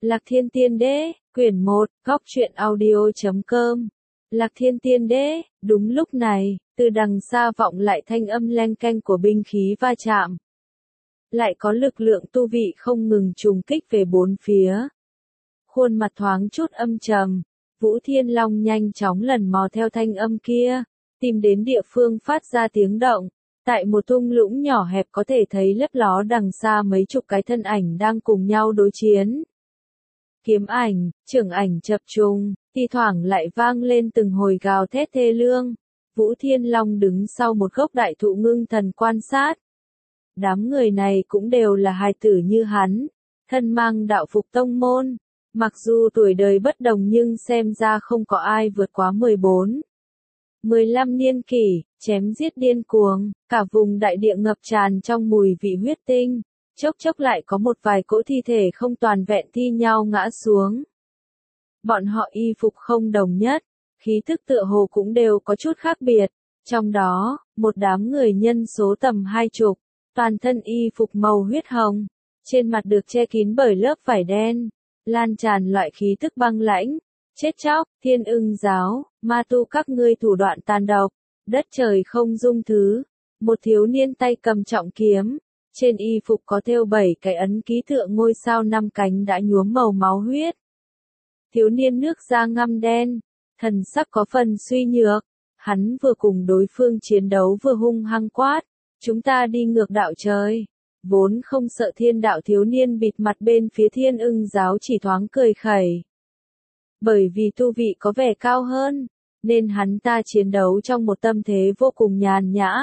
Lạc Thiên Tiên Đế, quyển 1, góc truyện audio.com. Lạc Thiên Tiên Đế, đúng lúc này, từ đằng xa vọng lại thanh âm len keng của binh khí va chạm. Lại có lực lượng tu vị không ngừng trùng kích về bốn phía. Khuôn mặt thoáng chút âm trầm, Vũ Thiên Long nhanh chóng lần mò theo thanh âm kia, tìm đến địa phương phát ra tiếng động. Tại một thung lũng nhỏ hẹp có thể thấy lấp ló đằng xa mấy chục cái thân ảnh đang cùng nhau đối chiến. Kiếm ảnh, trưởng ảnh chập trùng, thi thoảng lại vang lên từng hồi gào thét thê lương. Vũ Thiên Long đứng sau một gốc đại thụ ngưng thần quan sát. Đám người này cũng đều là hài tử như hắn, thân mang đạo phục tông môn. Mặc dù tuổi đời bất đồng nhưng xem ra không có ai vượt quá 14-15 niên kỷ, chém giết điên cuồng, cả vùng đại địa ngập tràn trong mùi vị huyết tinh. Chốc chốc lại có một vài cỗ thi thể không toàn vẹn thi nhau ngã xuống. Bọn họ y phục không đồng nhất, khí thức tựa hồ cũng đều có chút khác biệt. Trong đó, một đám người nhân số tầm 20, toàn thân y phục màu huyết hồng, trên mặt được che kín bởi lớp vải đen, lan tràn loại khí thức băng lãnh. Chết chóc, Thiên Ưng giáo, ma tu các ngươi thủ đoạn tàn độc, đất trời không dung thứ. Một thiếu niên tay cầm trọng kiếm. Trên y phục có thêu 7 cái ấn ký tựa ngôi sao 5 cánh đã nhuốm màu máu huyết. Thiếu niên nước da ngăm đen, thần sắc có phần suy nhược, hắn vừa cùng đối phương chiến đấu vừa hung hăng quát, chúng ta đi ngược đạo trời. Vốn không sợ thiên đạo thiếu niên bịt mặt bên phía Thiên Ưng giáo chỉ thoáng cười khẩy. Bởi vì tu vị có vẻ cao hơn, nên hắn ta chiến đấu trong một tâm thế vô cùng nhàn nhã.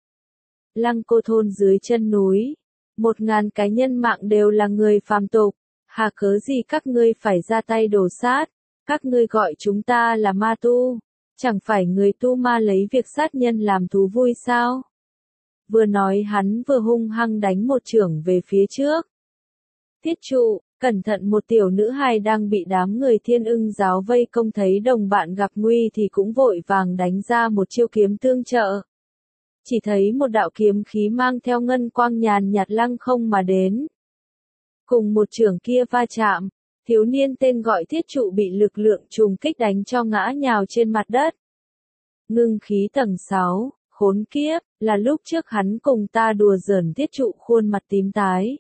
Lăng Cô thôn dưới chân núi, 1000 cái nhân mạng đều là người phàm tục, hà cớ gì các ngươi phải ra tay đổ sát, các ngươi gọi chúng ta là ma tu, chẳng phải người tu ma lấy việc sát nhân làm thú vui sao? Vừa nói hắn vừa hung hăng đánh một chưởng về phía trước. Thiết trụ, cẩn thận, một tiểu nữ hài đang bị đám người Thiên Ưng giáo vây công thấy đồng bạn gặp nguy thì cũng vội vàng đánh ra một chiêu kiếm tương trợ. Chỉ thấy một đạo kiếm khí mang theo ngân quang nhàn nhạt lăng không mà đến. Cùng một chưởng kia va chạm, thiếu niên tên gọi Thiết trụ bị lực lượng trùng kích đánh cho ngã nhào trên mặt đất. Ngưng khí tầng 6, khốn kiếp, là lúc trước hắn cùng ta đùa giỡn. Thiết trụ khuôn mặt tím tái,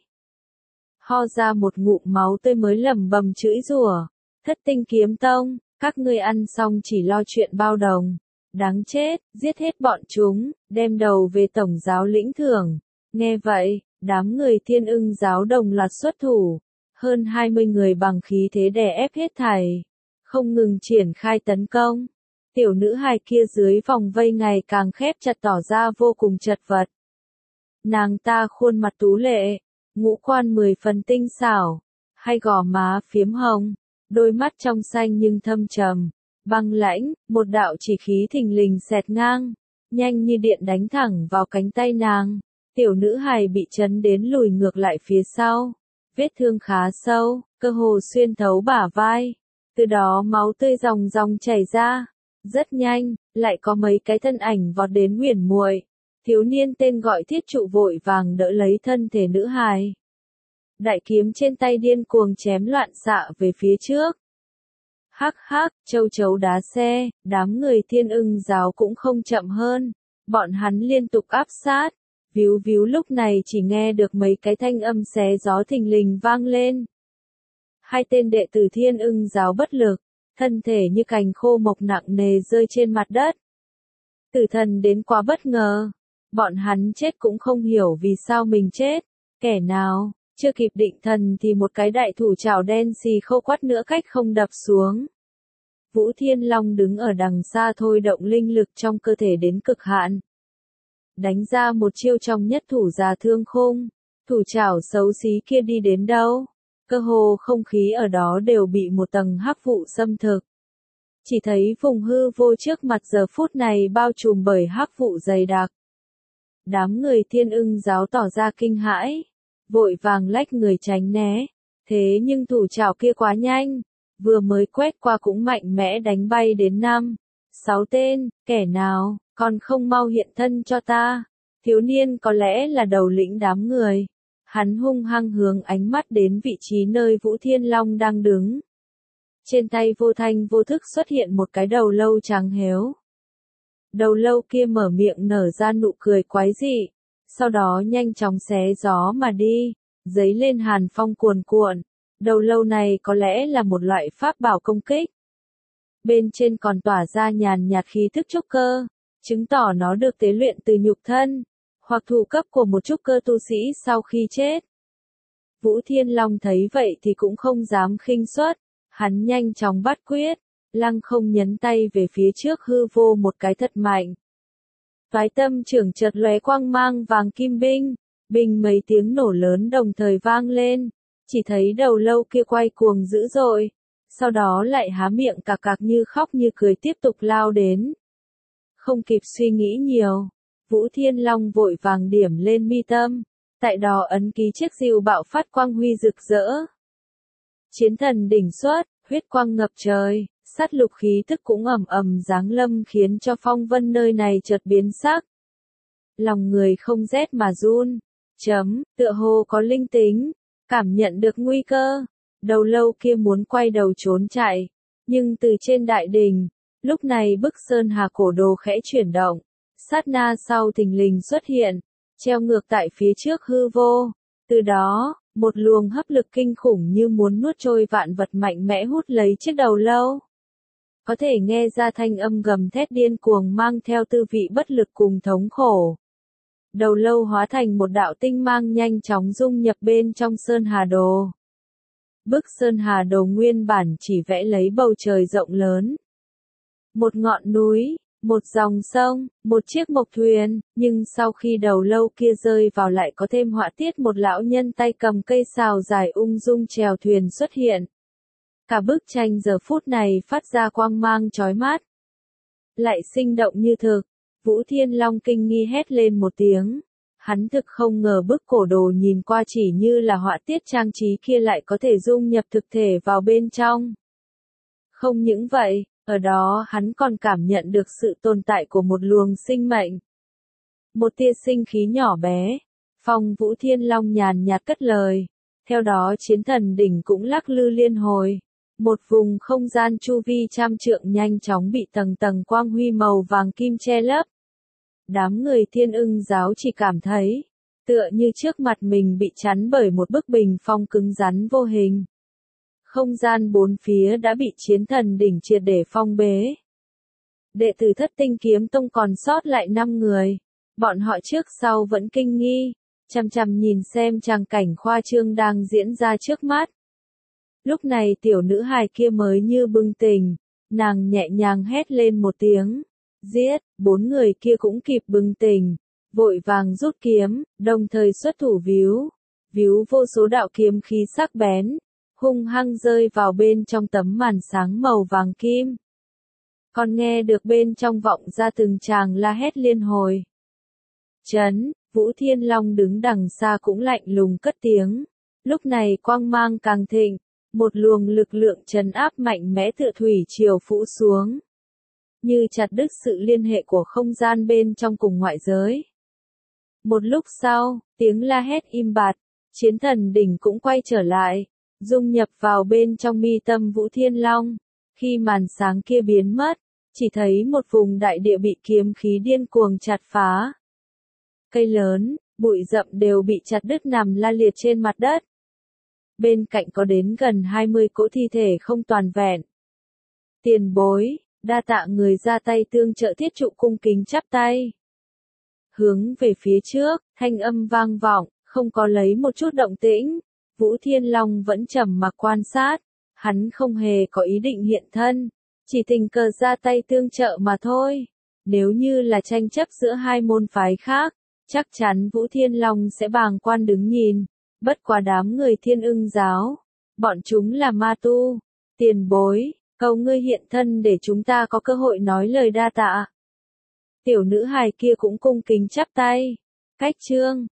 ho ra một ngụm máu tươi mới lẩm bẩm chửi rủa, Thất Tinh Kiếm Tông, các ngươi ăn xong chỉ lo chuyện bao đồng. Đáng chết, giết hết bọn chúng, đem đầu về tổng giáo lĩnh thưởng. Nghe vậy, đám người Thiên Ưng giáo đồng loạt xuất thủ, hơn 20 người bằng khí thế đè ép hết thảy, không ngừng triển khai tấn công. Tiểu nữ hài kia dưới vòng vây ngày càng khép chặt tỏ ra vô cùng chật vật. Nàng ta khuôn mặt tú lệ, ngũ quan 10 phần tinh xảo, hai gò má phiếm hồng, đôi mắt trong xanh nhưng thâm trầm. Băng lãnh, một đạo chỉ khí thình lình xẹt ngang, nhanh như điện đánh thẳng vào cánh tay nàng. Tiểu nữ hài bị chấn đến lùi ngược lại phía sau, vết thương khá sâu, cơ hồ xuyên thấu bả vai. Từ đó máu tươi ròng ròng chảy ra. Rất nhanh, lại có mấy cái thân ảnh vọt đến Huyền Muội. Thiếu niên tên gọi Thiết trụ vội vàng đỡ lấy thân thể nữ hài. Đại kiếm trên tay điên cuồng chém loạn xạ về phía trước. Hắc hắc, châu chấu đá xe, đám người Thiên Ưng giáo cũng không chậm hơn. Bọn hắn liên tục áp sát. Víu víu, lúc này chỉ nghe được mấy cái thanh âm xé gió thình lình vang lên. Hai tên đệ tử Thiên Ưng giáo bất lực, thân thể như cành khô mộc nặng nề rơi trên mặt đất. Tử thần đến quá bất ngờ. Bọn hắn chết cũng không hiểu vì sao mình chết. Kẻ nào, chưa kịp định thần thì một cái đại thủ chảo đen xì khâu quắt nữa cách không đập xuống. Vũ Thiên Long đứng ở đằng xa thôi động linh lực trong cơ thể đến cực hạn. Đánh ra một chiêu trong nhất thủ già thương khung. Thủ chảo xấu xí kia đi đến đâu? Cơ hồ không khí ở đó đều bị một tầng hắc vụ xâm thực. Chỉ thấy vùng hư vô trước mặt giờ phút này bao trùm bởi hắc vụ dày đặc. Đám người Thiên Ưng giáo tỏ ra kinh hãi, vội vàng lách người tránh né. Thế nhưng thủ chảo kia quá nhanh, vừa mới quét qua cũng mạnh mẽ đánh bay đến 5-6 tên. Kẻ nào, còn không mau hiện thân cho ta. Thiếu niên có lẽ là đầu lĩnh đám người. Hắn hung hăng hướng ánh mắt đến vị trí nơi Vũ Thiên Long đang đứng. Trên tay vô thanh vô thức xuất hiện một cái đầu lâu trắng héo. Đầu lâu kia mở miệng nở ra nụ cười quái dị, sau đó nhanh chóng xé gió mà đi, giấy lên hàn phong cuồn cuộn. Đầu lâu này có lẽ là một loại pháp bảo công kích. Bên trên còn tỏa ra nhàn nhạt khí thức trúc cơ, chứng tỏ nó được tế luyện từ nhục thân, hoặc thụ cấp của một trúc cơ tu sĩ sau khi chết. Vũ Thiên Long thấy vậy thì cũng không dám khinh suất, hắn nhanh chóng bắt quyết, lăng không nhấn tay về phía trước hư vô một cái thật mạnh. Toái tâm trưởng chợt lóe quang mang vàng kim binh, bình mấy tiếng nổ lớn đồng thời vang lên, chỉ thấy đầu lâu kia quay cuồng dữ dội, sau đó lại há miệng cạc cạc như khóc như cười tiếp tục lao đến. Không kịp suy nghĩ nhiều, Vũ Thiên Long vội vàng điểm lên mi tâm, tại đó ấn ký chiếc diều bạo phát quang huy rực rỡ. Chiến thần đỉnh xuất, huyết quang ngập trời, sát lục khí tức cũng ầm ầm giáng lâm khiến cho phong vân nơi này chợt biến sắc. Lòng người không rét mà run, tựa hồ có linh tính, cảm nhận được nguy cơ, đầu lâu kia muốn quay đầu trốn chạy, nhưng từ trên đại đỉnh, lúc này bức sơn hà cổ đồ khẽ chuyển động, sát na sau thình lình xuất hiện, treo ngược tại phía trước hư vô, từ đó, một luồng hấp lực kinh khủng như muốn nuốt trôi vạn vật mạnh mẽ hút lấy chiếc đầu lâu. Có thể nghe ra thanh âm gầm thét điên cuồng mang theo tư vị bất lực cùng thống khổ. Đầu lâu hóa thành một đạo tinh mang nhanh chóng dung nhập bên trong Sơn Hà Đồ. Bức Sơn Hà Đồ nguyên bản chỉ vẽ lấy bầu trời rộng lớn. Một ngọn núi, một dòng sông, một chiếc mộc thuyền, nhưng sau khi đầu lâu kia rơi vào lại có thêm họa tiết một lão nhân tay cầm cây sào dài ung dung chèo thuyền xuất hiện. Cả bức tranh giờ phút này phát ra quang mang chói mắt. Lại sinh động như thực, Vũ Thiên Long kinh nghi hét lên một tiếng. Hắn thực không ngờ bức cổ đồ nhìn qua chỉ như là họa tiết trang trí kia lại có thể dung nhập thực thể vào bên trong. Không những vậy, ở đó hắn còn cảm nhận được sự tồn tại của một luồng sinh mệnh. Một tia sinh khí nhỏ bé, Phong Vũ Thiên Long nhàn nhạt cất lời. Theo đó chiến thần đỉnh cũng lắc lư liên hồi. Một vùng không gian chu vi trăm trượng nhanh chóng bị tầng tầng quang huy màu vàng kim che lấp. Đám người Thiên Ưng giáo chỉ cảm thấy, tựa như trước mặt mình bị chắn bởi một bức bình phong cứng rắn vô hình. Không gian bốn phía đã bị chiến thần đỉnh triệt để phong bế. Đệ tử Thất Tinh Kiếm Tông còn sót lại 5 người. Bọn họ trước sau vẫn kinh nghi, chằm chằm nhìn xem tràng cảnh khoa trương đang diễn ra trước mắt. Lúc này tiểu nữ hài kia mới như bừng tỉnh, nàng nhẹ nhàng hét lên một tiếng, giết, 4 người kia cũng kịp bừng tỉnh, vội vàng rút kiếm, đồng thời xuất thủ víu vô số đạo kiếm khí sắc bén, hung hăng rơi vào bên trong tấm màn sáng màu vàng kim. Còn nghe được bên trong vọng ra từng tràng la hét liên hồi. Vũ Thiên Long đứng đằng xa cũng lạnh lùng cất tiếng, lúc này quang mang càng thịnh. Một luồng lực lượng trấn áp mạnh mẽ tựa thủy triều phủ xuống. Như chặt đứt sự liên hệ của không gian bên trong cùng ngoại giới. Một lúc sau, tiếng la hét im bặt, chiến thần đỉnh cũng quay trở lại, dung nhập vào bên trong mi tâm Vũ Thiên Long. Khi màn sáng kia biến mất, chỉ thấy một vùng đại địa bị kiếm khí điên cuồng chặt phá. Cây lớn, bụi rậm đều bị chặt đứt nằm la liệt trên mặt đất. Bên cạnh có đến gần 20 cỗ thi thể không toàn vẹn. Tiền bối, đa tạ người ra tay tương trợ Thiết Trụ cung kính chắp tay. Hướng về phía trước, thanh âm vang vọng, không có lấy một chút động tĩnh. Vũ Thiên Long vẫn trầm mặc quan sát, hắn không hề có ý định hiện thân, chỉ tình cờ ra tay tương trợ mà thôi. Nếu như là tranh chấp giữa hai môn phái khác, chắc chắn Vũ Thiên Long sẽ bàng quan đứng nhìn. Bất quá đám người Thiên Ưng giáo, bọn chúng là ma tu. Tiền bối, cầu ngươi hiện thân để chúng ta có cơ hội nói lời đa tạ. Tiểu nữ hài kia cũng cung kính chắp tay. Cách chương